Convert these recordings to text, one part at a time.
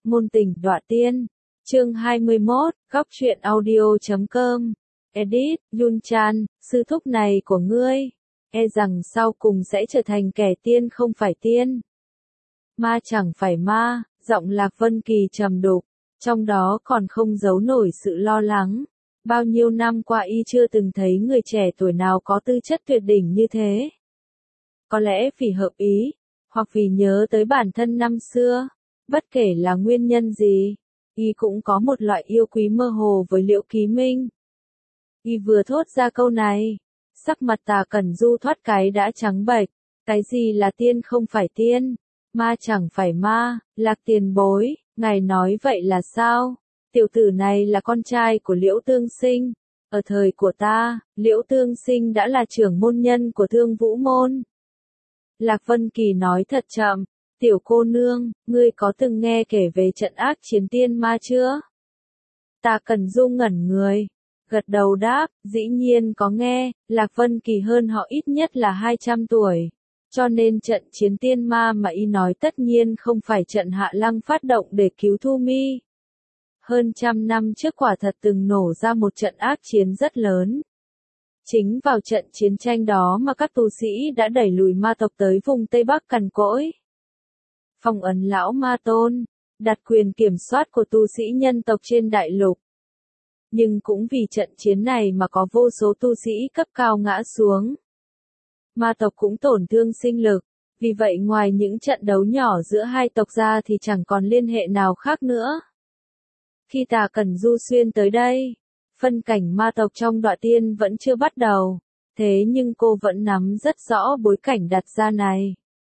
Ngôn tình đọa tiên. Chương 21, góc truyện audio.com. Edit, Yun Chan, sư thúc này của ngươi, e rằng sau cùng sẽ trở thành kẻ tiên không phải tiên. Ma chẳng phải ma, giọng Lạc Vân Kỳ trầm đục, trong đó còn không giấu nổi sự lo lắng. Bao nhiêu năm qua y chưa từng thấy người trẻ tuổi nào có tư chất tuyệt đỉnh như thế. Có lẽ vì hợp ý, hoặc vì nhớ tới bản thân năm xưa, bất kể là nguyên nhân gì, y cũng có một loại yêu quý mơ hồ với Liễu Ký Minh. Y vừa thốt ra câu này, sắc mặt Tà Cẩn Du thoát cái đã trắng bệch, cái gì là tiên không phải tiên, ma chẳng phải ma, Lạc tiền bối, ngài nói vậy là sao? Tiểu tử này là con trai của Liễu Tương Sinh, ở thời của ta, Liễu Tương Sinh đã là trưởng môn nhân của Thương Vũ Môn. Lạc Vân Kỳ nói thật chậm, tiểu cô nương, ngươi có từng nghe kể về trận ác chiến tiên ma chưa? Tà Cẩn Du ngẩn người, gật đầu đáp, dĩ nhiên có nghe, Lạc Vân Kỳ hơn họ ít nhất là 200 tuổi. Cho nên trận chiến tiên ma mà y nói tất nhiên không phải trận Hạ Lăng phát động để cứu Thu Mi. Hơn trăm năm trước quả thật từng nổ ra một trận ác chiến rất lớn. Chính vào trận chiến tranh đó mà các tu sĩ đã đẩy lùi ma tộc tới vùng Tây Bắc cằn cỗi. Phong ấn lão ma tôn, đặt quyền kiểm soát của tu sĩ nhân tộc trên đại lục. Nhưng cũng vì trận chiến này mà có vô số tu sĩ cấp cao ngã xuống. Ma tộc cũng tổn thương sinh lực, vì vậy ngoài những trận đấu nhỏ giữa hai tộc ra thì chẳng còn liên hệ nào khác nữa. Khi Tà Cẩn Du xuyên tới đây, phân cảnh ma tộc trong Đọa Tiên vẫn chưa bắt đầu, thế nhưng cô vẫn nắm rất rõ bối cảnh đặt ra này.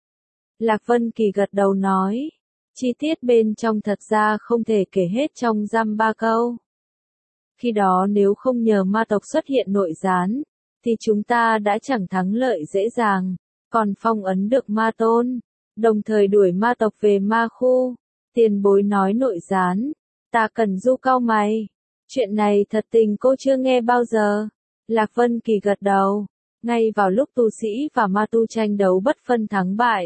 Lạc Vân Kỳ gật đầu nói, chi tiết bên trong thật ra không thể kể hết trong dăm ba câu. Khi đó nếu không nhờ ma tộc xuất hiện nội gián, thì chúng ta đã chẳng thắng lợi dễ dàng, còn phong ấn được ma tôn, đồng thời đuổi ma tộc về ma khu. Tiền bối nói nội gián, Tà Cẩn Du cau mày, chuyện này thật tình cô chưa nghe bao giờ. Lạc Vân Kỳ gật đầu, ngay vào lúc tu sĩ và ma tu tranh đấu bất phân thắng bại.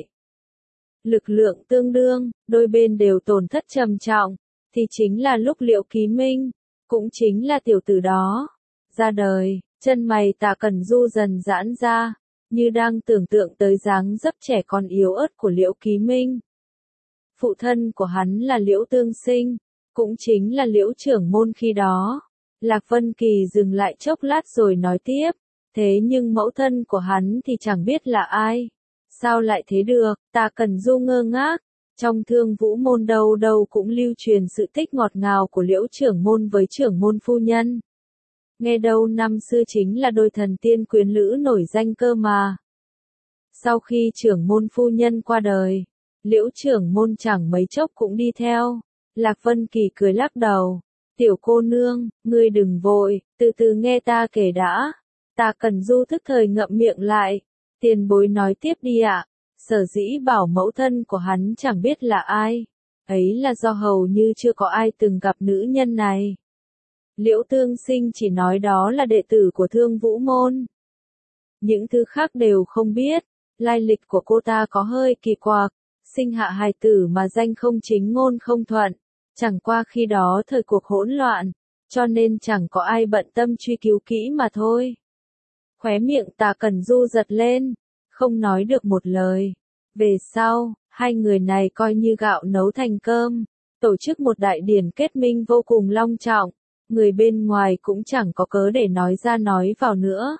Lực lượng tương đương, đôi bên đều tổn thất trầm trọng, thì chính là lúc Liễu Ký Minh, cũng chính là tiểu tử đó, ra đời. Chân mày Tà Cẩn Du dần giãn ra, như đang tưởng tượng tới dáng dấp trẻ con yếu ớt của Liễu Ký Minh. Phụ thân của hắn là Liễu Tương Sinh, cũng chính là Liễu trưởng môn khi đó. Lạc Vân Kỳ dừng lại chốc lát rồi nói tiếp, thế nhưng mẫu thân của hắn thì chẳng biết là ai. Sao lại thế được? Tà Cẩn Du ngơ ngác, trong Thương Vũ Môn đâu đâu cũng lưu truyền sự tích ngọt ngào của Liễu trưởng môn với trưởng môn phu nhân. Nghe đâu năm xưa chính là đôi thần tiên quyến lữ nổi danh cơ mà. Sau khi trưởng môn phu nhân qua đời, Liễu trưởng môn chẳng mấy chốc cũng đi theo. Lạc Vân Kỳ cười lắc đầu, tiểu cô nương, ngươi đừng vội, từ từ nghe ta kể đã. Tà Cẩn Du thức thời ngậm miệng lại, tiền bối nói tiếp đi ạ. Sở dĩ bảo mẫu thân của hắn chẳng biết là ai, ấy là do hầu như chưa có ai từng gặp nữ nhân này. Liễu Tương Sinh chỉ nói đó là đệ tử của Thương Vũ Môn. Những thứ khác đều không biết, lai lịch của cô ta có hơi kỳ quặc, sinh hạ hài tử mà danh không chính ngôn không thuận, chẳng qua khi đó thời cuộc hỗn loạn, cho nên chẳng có ai bận tâm truy cứu kỹ mà thôi. Khóe miệng Tà Cẩn Du giật lên, không nói được một lời. Về sau, hai người này coi như gạo nấu thành cơm, tổ chức một đại điển kết minh vô cùng long trọng. Người bên ngoài cũng chẳng có cớ để nói ra nói vào nữa.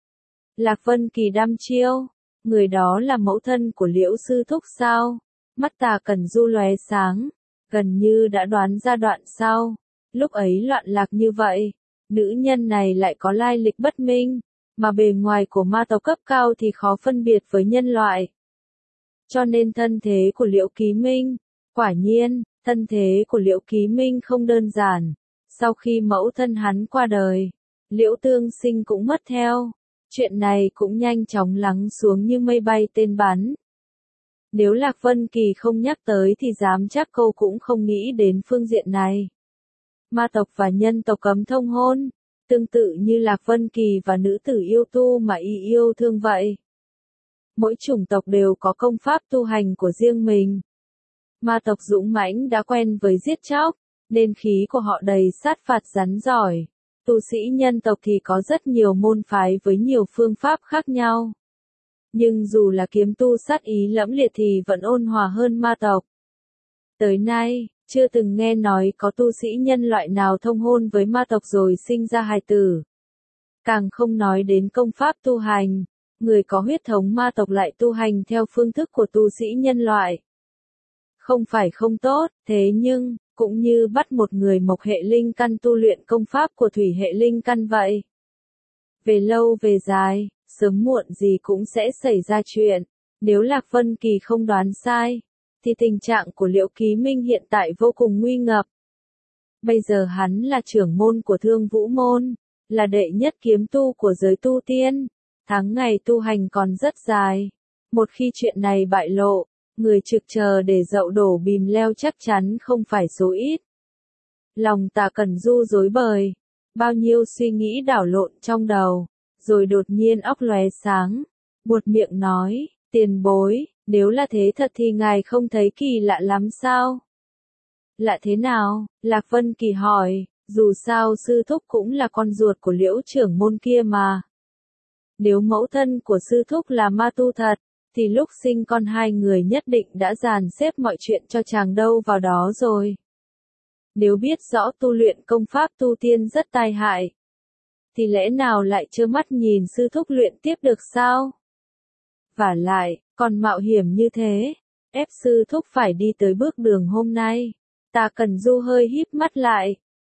Lạc Vân Kỳ đăm chiêu, người đó là mẫu thân của Liễu sư thúc sao? Mắt Tà Cẩn Du lóe sáng, gần như đã đoán ra đoạn sau. Lúc ấy loạn lạc như vậy, nữ nhân này lại có lai lịch bất minh, mà bề ngoài của ma tộc cấp cao thì khó phân biệt với nhân loại. Cho nên thân thế của Liễu Ký Minh, quả nhiên, thân thế của Liễu Ký Minh không đơn giản. Sau khi mẫu thân hắn qua đời, Liễu Tương Sinh cũng mất theo. Chuyện này cũng nhanh chóng lắng xuống như mây bay tên bắn. Nếu Lạc Vân Kỳ không nhắc tới thì dám chắc cô cũng không nghĩ đến phương diện này. Ma tộc và nhân tộc cấm thông hôn, tương tự như Lạc Vân Kỳ và nữ tử yêu tu mà y yêu thương vậy. Mỗi chủng tộc đều có công pháp tu hành của riêng mình. Ma tộc dũng mãnh đã quen với giết chóc, nên khí của họ đầy sát phạt rắn giỏi. Tu sĩ nhân tộc thì có rất nhiều môn phái với nhiều phương pháp khác nhau. Nhưng dù là kiếm tu sát ý lẫm liệt thì vẫn ôn hòa hơn ma tộc. Tới nay, chưa từng nghe nói có tu sĩ nhân loại nào thông hôn với ma tộc rồi sinh ra hài tử. Càng không nói đến công pháp tu hành, người có huyết thống ma tộc lại tu hành theo phương thức của tu sĩ nhân loại. Không phải không tốt, thế nhưng, cũng như bắt một người mộc hệ linh căn tu luyện công pháp của thủy hệ linh căn vậy. Về lâu về dài, sớm muộn gì cũng sẽ xảy ra chuyện. Nếu Lạc Vân Kỳ không đoán sai, thì tình trạng của Liễu Ký Minh hiện tại vô cùng nguy ngập. Bây giờ hắn là trưởng môn của Thương Vũ Môn, là đệ nhất kiếm tu của giới tu tiên. Tháng ngày tu hành còn rất dài. Một khi chuyện này bại lộ, người trực chờ để dậu đổ bìm leo chắc chắn không phải số ít. Lòng Tả Cẩn Du rối bời, bao nhiêu suy nghĩ đảo lộn trong đầu, rồi đột nhiên óc lóe sáng, buột miệng nói, tiền bối, nếu là thế thật thì ngài không thấy kỳ lạ lắm sao? Lạ thế nào? Lạc Vân Kỳ hỏi, dù sao sư thúc cũng là con ruột của Liễu trưởng môn kia mà. Nếu mẫu thân của sư thúc là ma tu thật, thì lúc sinh con hai người nhất định đã dàn xếp mọi chuyện cho chàng đâu vào đó rồi. Nếu biết rõ tu luyện công pháp tu tiên rất tai hại, thì lẽ nào lại trơ mắt nhìn sư thúc luyện tiếp được sao? Vả lại, còn mạo hiểm như thế, ép sư thúc phải đi tới bước đường hôm nay. Tả Cẩn Du hơi híp mắt lại.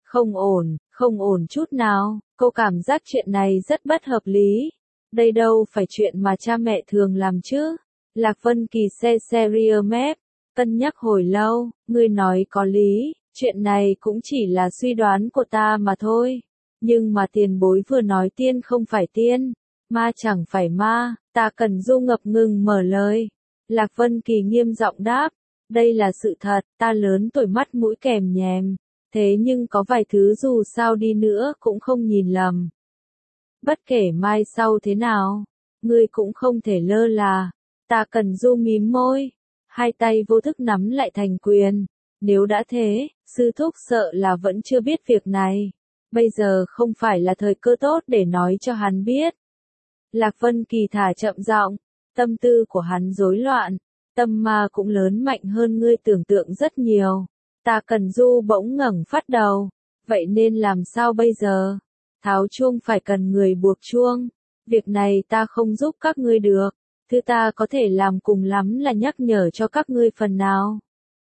Không ổn chút nào, cô cảm giác chuyện này rất bất hợp lý. Đây đâu phải chuyện mà cha mẹ thường làm chứ. Lạc Vân Kỳ xe ria mép, cân nhắc hồi lâu, ngươi nói có lý, chuyện này cũng chỉ là suy đoán của ta mà thôi. Nhưng mà tiền bối vừa nói tiên không phải tiên, ma chẳng phải ma, Tả Cẩn Du ngập ngừng mở lời. Lạc Vân Kỳ nghiêm giọng đáp, đây là sự thật, ta lớn tuổi mắt mũi kèm nhèm, thế nhưng có vài thứ dù sao đi nữa cũng không nhìn lầm. Bất kể mai sau thế nào, ngươi cũng không thể lơ là. Tả Cẩn Du mím môi, hai tay vô thức nắm lại thành quyền. Nếu đã thế, sư thúc sợ là vẫn chưa biết việc này. Bây giờ không phải là thời cơ tốt để nói cho hắn biết. Lạc Vân Kỳ thả chậm giọng, tâm tư của hắn rối loạn, tâm ma cũng lớn mạnh hơn ngươi tưởng tượng rất nhiều. Tả Cẩn Du bỗng ngẩng phát đầu, vậy nên làm sao bây giờ? Tháo chuông phải cần người buộc chuông, việc này ta không giúp các ngươi được, thứ ta có thể làm cùng lắm là nhắc nhở cho các ngươi phần nào.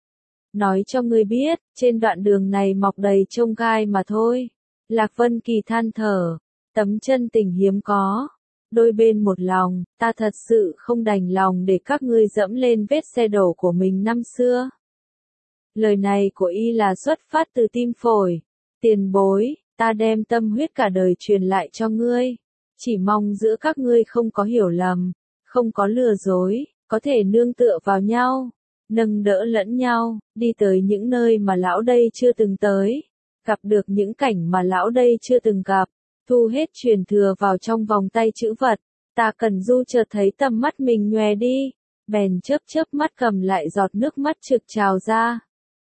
Nói cho ngươi biết, trên đoạn đường này mọc đầy chông gai mà thôi. Lạc Vân Kỳ than thở, tấm chân tình hiếm có. Đôi bên một lòng, ta thật sự không đành lòng để các ngươi dẫm lên vết xe đổ của mình năm xưa. Lời này của y là xuất phát từ tim phổi. Tiền bối, ta đem tâm huyết cả đời truyền lại cho ngươi. Chỉ mong giữa các ngươi không có hiểu lầm, không có lừa dối, có thể nương tựa vào nhau, nâng đỡ lẫn nhau, đi tới những nơi mà lão đây chưa từng tới, gặp được những cảnh mà lão đây chưa từng gặp, thu hết truyền thừa vào trong vòng tay chữ vật. Tả Cẩn Du chợt thấy tầm mắt mình nhòe đi, bèn chớp mắt cầm lại giọt nước mắt trực trào ra.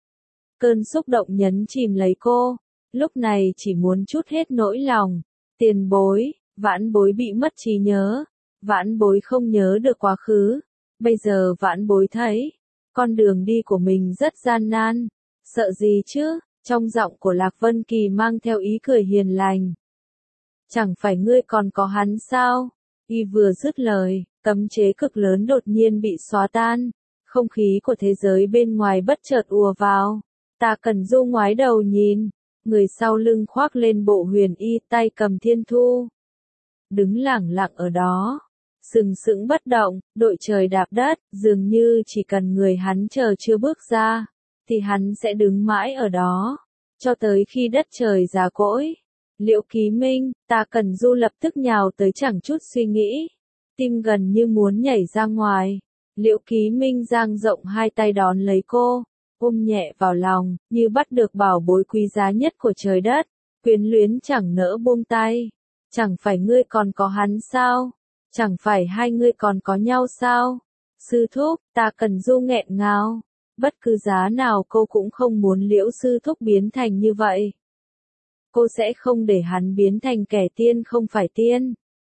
Cơn xúc động nhấn chìm lấy cô, lúc này chỉ muốn trút hết nỗi lòng. Tiền bối, vãn bối bị mất trí nhớ, vãn bối không nhớ được quá khứ, bây giờ vãn bối thấy, con đường đi của mình rất gian nan, sợ gì chứ, trong giọng của Lạc Vân Kỳ mang theo ý cười hiền lành. Chẳng phải ngươi còn có hắn sao? Y vừa dứt lời, cấm chế cực lớn đột nhiên bị xóa tan, không khí của thế giới bên ngoài bất chợt ùa vào. Tả Cẩn Du ngoái đầu nhìn, người sau lưng khoác lên bộ huyền y, tay cầm thiên thu. Đứng lẳng lặng ở đó, sừng sững bất động, đội trời đạp đất, dường như chỉ cần người hắn chờ chưa bước ra, thì hắn sẽ đứng mãi ở đó, cho tới khi đất trời già cỗi. Liễu Ký Minh, Tả Cẩn Du lập tức nhào tới chẳng chút suy nghĩ, tim gần như muốn nhảy ra ngoài. Liễu Ký Minh dang rộng hai tay đón lấy cô, ôm nhẹ vào lòng, như bắt được bảo bối quý giá nhất của trời đất, quyến luyến chẳng nỡ buông tay. Chẳng phải ngươi còn có hắn sao? Chẳng phải hai ngươi còn có nhau sao? Sư thúc, Tả Cẩn Du nghẹn ngào, Bất cứ giá nào cô cũng không muốn Liễu sư thúc biến thành như vậy. Cô sẽ không để hắn biến thành kẻ tiên không phải tiên.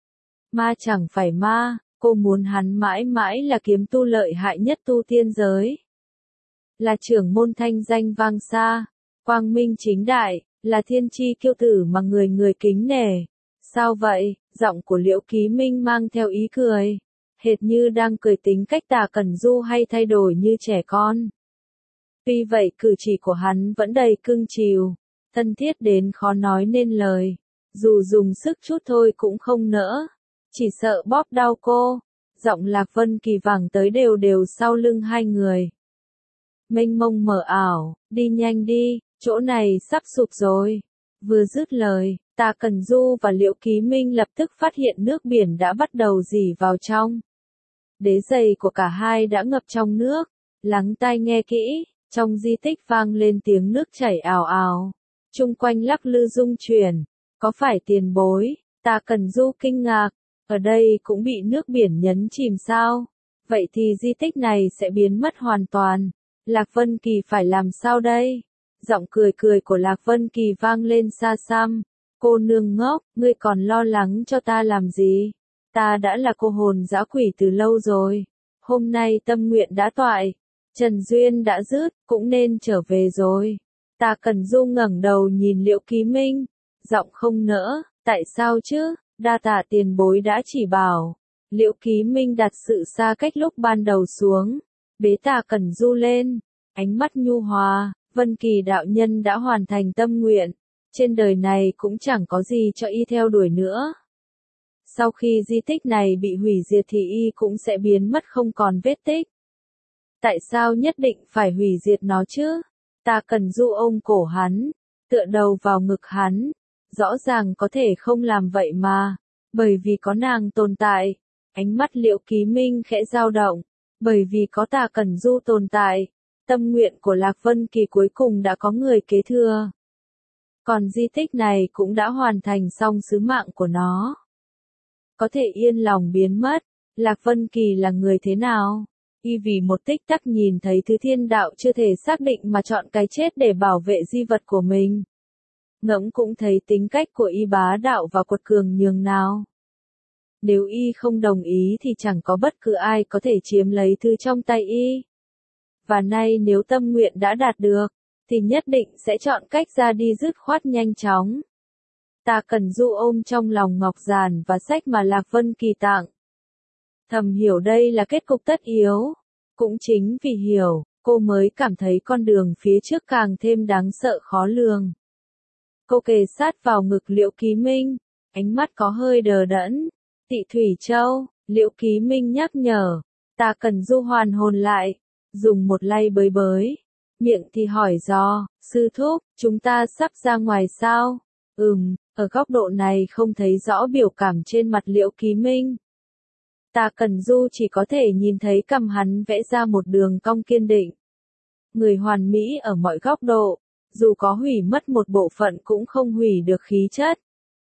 Ma chẳng phải ma, cô muốn hắn mãi mãi là kiếm tu lợi hại nhất tu tiên giới. Là trưởng môn thanh danh vang xa, quang minh chính đại, là thiên chi kiêu tử mà người người kính nể. Sao vậy? Giọng của Liễu Ký Minh mang theo ý cười, hệt như đang cười tính cách Tả Cẩn Du hay thay đổi như trẻ con. Tuy vậy cử chỉ của hắn vẫn đầy cưng chiều, thân thiết đến khó nói nên lời, dù dùng sức chút thôi cũng không nỡ, chỉ sợ bóp đau cô. Giọng Lạc Vân Kỳ vẳng tới đều đều sau lưng hai người. Mênh mông mờ ảo, đi nhanh đi, chỗ này sắp sụp rồi. Vừa dứt lời, Tả Cẩn Du và Liễu Ký Minh lập tức phát hiện nước biển đã bắt đầu rỉ vào trong. Đế giày của cả hai đã ngập trong nước, lắng tai nghe kỹ, trong di tích vang lên tiếng nước chảy ào ào, chung quanh lắc lư rung chuyển, có phải tiền bối? Tả Cẩn Du kinh ngạc, ở đây cũng bị nước biển nhấn chìm sao? Vậy thì di tích này sẽ biến mất hoàn toàn. Lạc Vân Kỳ phải làm sao đây? Giọng cười cười của Lạc Vân Kỳ vang lên xa xăm. Cô nương ngốc, ngươi còn lo lắng cho ta làm gì? Ta đã là cô hồn dã quỷ từ lâu rồi. Hôm nay tâm nguyện đã toại, trần duyên đã dứt, cũng nên trở về rồi. Tả Cẩn Du ngẩng đầu nhìn Liễu Ký Minh, giọng không nỡ, tại sao chứ? Đa tạ tiền bối đã chỉ bảo. Liễu Ký Minh đặt sự xa cách lúc ban đầu xuống, bế Tả Cẩn Du lên, ánh mắt nhu hòa. Vân Kỳ đạo nhân đã hoàn thành tâm nguyện, trên đời này cũng chẳng có gì cho y theo đuổi nữa. Sau khi di tích này bị hủy diệt thì y cũng sẽ biến mất không còn vết tích. Tại sao nhất định phải hủy diệt nó chứ? Tả Cẩn Du ôm cổ hắn, tựa đầu vào ngực hắn, rõ ràng có thể không làm vậy mà, bởi vì có nàng tồn tại. Ánh mắt Liễu Ký Minh khẽ dao động, bởi vì có Tả Cẩn Du tồn tại, tâm nguyện của Lạc Vân Kỳ cuối cùng đã có người kế thừa. Còn di tích này cũng đã hoàn thành xong sứ mạng của nó. Có thể yên lòng biến mất. Lạc Vân Kỳ là người thế nào? Y vì một tích tắc nhìn thấy thứ thiên đạo chưa thể xác định mà chọn cái chết để bảo vệ di vật của mình. Ngẫm cũng thấy tính cách của y bá đạo và quật cường nhường nào. Nếu y không đồng ý thì chẳng có bất cứ ai có thể chiếm lấy thứ trong tay y. Và nay nếu tâm nguyện đã đạt được, thì nhất định sẽ chọn cách ra đi dứt khoát nhanh chóng. Tả Cẩn Du ôm trong lòng ngọc giản và sách mà Lạc Vân Kỳ tặng. Thầm hiểu đây là kết cục tất yếu. Cũng chính vì hiểu, cô mới cảm thấy con đường phía trước càng thêm đáng sợ khó lường. Cô kề sát vào ngực Liễu Ký Minh, ánh mắt có hơi đờ đẫn. Tị Thủy Châu, Liễu Ký Minh nhắc nhở. Tả Cẩn Du hoàn hồn lại, dùng một lay bới bới, miệng thì hỏi dò, sư thúc, chúng ta sắp ra ngoài sao? Ở góc độ này không thấy rõ biểu cảm trên mặt Liễu Ký Minh. Tả Cẩn Du chỉ có thể nhìn thấy cằm hắn vẽ ra một đường cong kiên định. Người hoàn mỹ ở mọi góc độ, dù có hủy mất một bộ phận cũng không hủy được khí chất.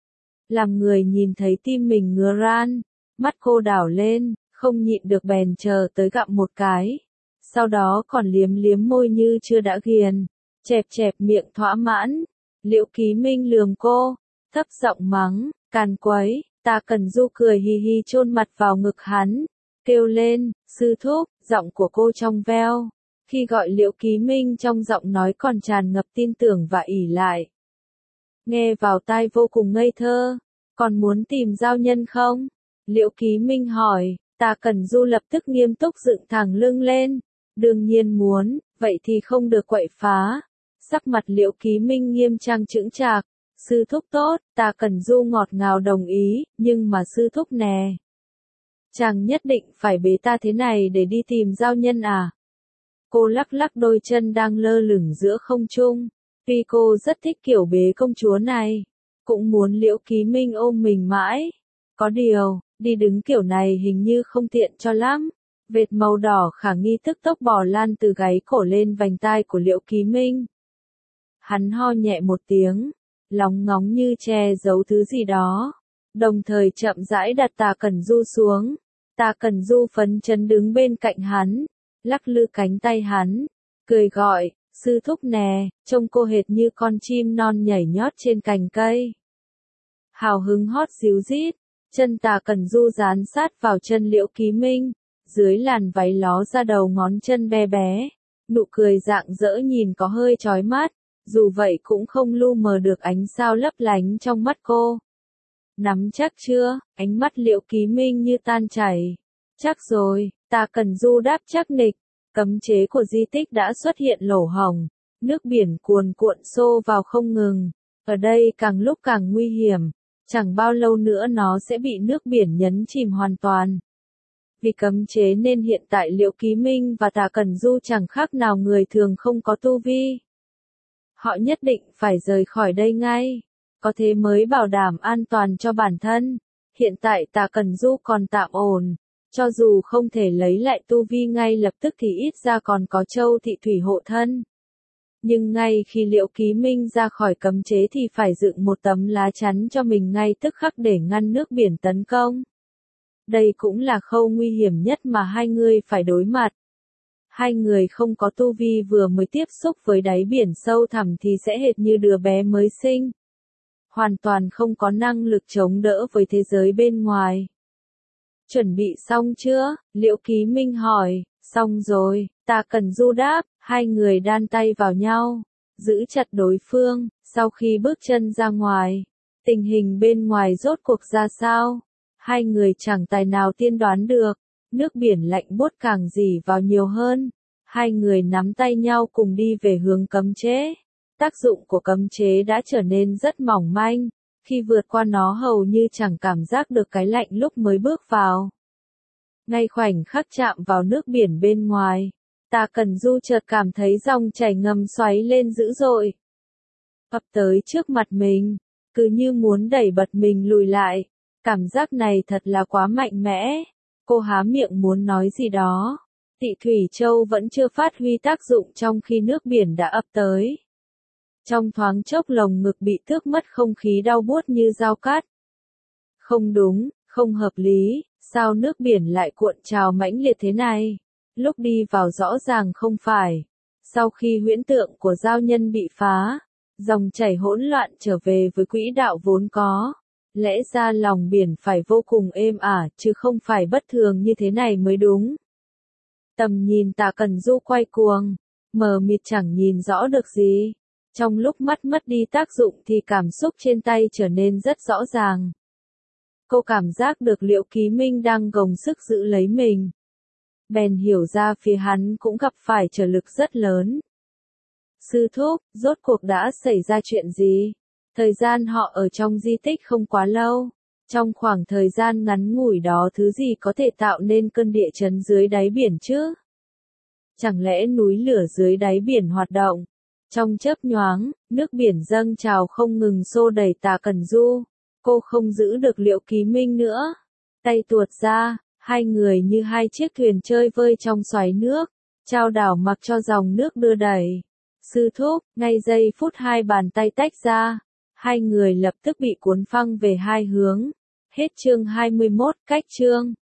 Làm người nhìn thấy tim mình ngứa ran, mắt cô đảo lên, không nhịn được bèn chờ tới gặm một cái. Sau đó còn liếm liếm môi như chưa đã ghiền, chẹp chẹp miệng thỏa mãn. Liễu Ký Minh lườm cô, thấp giọng mắng, càn quấy. Tả Cẩn Du cười hì hì chôn mặt vào ngực hắn, kêu lên, sư thúc, giọng của cô trong veo. Khi gọi Liễu Ký Minh trong giọng nói còn tràn ngập tin tưởng và ỷ lại. Nghe vào tai vô cùng ngây thơ, còn muốn tìm giao nhân không? Liễu Ký Minh hỏi, Tả Cẩn Du lập tức nghiêm túc dựng thẳng lưng lên. Đương nhiên muốn, vậy thì không được quậy phá. Sắc mặt Liễu Ký Minh nghiêm trang chững chạc. Sư thúc tốt, Tả Cẩn Du ngọt ngào đồng ý, nhưng mà sư thúc nè. Chàng nhất định phải bế ta thế này để đi tìm giao nhân à? Cô lắc lắc đôi chân đang lơ lửng giữa không trung. Tuy cô rất thích kiểu bế công chúa này, cũng muốn Liễu Ký Minh ôm mình mãi. Có điều, đi đứng kiểu này hình như không tiện cho lắm. Vệt màu đỏ khả nghi tức tốc bò lan từ gáy cổ lên vành tai của Liễu Ký Minh. Hắn ho nhẹ một tiếng, lóng ngóng như che giấu thứ gì đó, đồng thời chậm rãi đặt Tả Cẩn Du xuống. Tả Cẩn Du phấn chấn đứng bên cạnh hắn, lắc lư cánh tay hắn, cười gọi, sư thúc nè, trông cô hệt như con chim non nhảy nhót trên cành cây. Hào hứng hót ríu rít, chân Tà Cẩn Du dán sát vào chân Liễu Ký Minh, dưới làn váy ló ra đầu ngón chân bé bé, nụ cười rạng rỡ nhìn có hơi chói mắt, dù vậy cũng không lu mờ được ánh sao lấp lánh trong mắt cô. Nắm chắc chưa? Ánh mắt Liễu Ký Minh như tan chảy. Chắc rồi, Tà Cẩn Du đáp chắc nịch, cấm chế của di tích đã xuất hiện lỗ hổng, nước biển cuồn cuộn xô vào không ngừng, ở đây càng lúc càng nguy hiểm, chẳng bao lâu nữa nó sẽ bị nước biển nhấn chìm hoàn toàn. Vì cấm chế nên hiện tại Liễu Ký Minh và Tà Cẩn Du chẳng khác nào người thường không có tu vi. Họ nhất định phải rời khỏi đây ngay, có thế mới bảo đảm an toàn cho bản thân. Hiện tại Tà Cẩn Du còn tạm ổn, cho dù không thể lấy lại tu vi ngay lập tức thì ít ra còn có Châu Thị Thủy hộ thân. Nhưng ngay khi Liễu Ký Minh ra khỏi cấm chế thì phải dựng một tấm lá chắn cho mình ngay tức khắc để ngăn nước biển tấn công. Đây cũng là khâu nguy hiểm nhất mà hai người phải đối mặt. Hai người không có tu vi vừa mới tiếp xúc với đáy biển sâu thẳm thì sẽ hệt như đứa bé mới sinh. Hoàn toàn không có năng lực chống đỡ với thế giới bên ngoài. Chuẩn bị xong chưa? Liễu Ký Minh hỏi. Xong rồi, Tà Cẩn Du đáp, hai người đan tay vào nhau, giữ chặt đối phương, sau khi bước chân ra ngoài. Tình hình bên ngoài rốt cuộc ra sao? Hai người chẳng tài nào tiên đoán được, nước biển lạnh buốt càng rỉ vào nhiều hơn. Hai người nắm tay nhau cùng đi về hướng cấm chế. Tác dụng của cấm chế đã trở nên rất mỏng manh, khi vượt qua nó hầu như chẳng cảm giác được cái lạnh lúc mới bước vào. Ngay khoảnh khắc chạm vào nước biển bên ngoài, Tà Cẩn Du chợt cảm thấy dòng chảy ngầm xoáy lên dữ dội, ập tới trước mặt mình, cứ như muốn đẩy bật mình lùi lại. Cảm giác này thật là quá mạnh mẽ. Cô há miệng muốn nói gì đó. Tị Thủy Châu vẫn chưa phát huy tác dụng trong khi nước biển đã ập tới. Trong thoáng chốc lồng ngực bị tước mất không khí đau buốt như dao cắt. Không đúng, không hợp lý, sao nước biển lại cuộn trào mãnh liệt thế này? Lúc đi vào rõ ràng không phải. Sau khi huyễn tượng của giao nhân bị phá, dòng chảy hỗn loạn trở về với quỹ đạo vốn có. Lẽ ra lòng biển phải vô cùng êm ả chứ không phải bất thường như thế này mới đúng. Tầm nhìn Tà Cẩn Du quay cuồng, mờ mịt chẳng nhìn rõ được gì. Trong lúc mắt mất đi tác dụng thì cảm xúc trên tay trở nên rất rõ ràng. Cô cảm giác được Liễu Ký Minh đang gồng sức giữ lấy mình. Bèn hiểu ra phía hắn cũng gặp phải trở lực rất lớn. Sư thúc, rốt cuộc đã xảy ra chuyện gì? Thời gian họ ở trong di tích không quá lâu. Trong khoảng thời gian ngắn ngủi đó thứ gì có thể tạo nên cơn địa chấn dưới đáy biển chứ? Chẳng lẽ núi lửa dưới đáy biển hoạt động? Trong chớp nhoáng, nước biển dâng trào không ngừng xô đẩy Tà Cẩn Du. Cô không giữ được Liễu Ký Minh nữa. Tay tuột ra, hai người như hai chiếc thuyền chơi vơi trong xoáy nước, chao đảo mặc cho dòng nước đưa đẩy. Sư thúc, ngay giây phút hai bàn tay tách ra, hai người lập tức bị cuốn phăng về hai hướng. Hết chương 21, cách chương.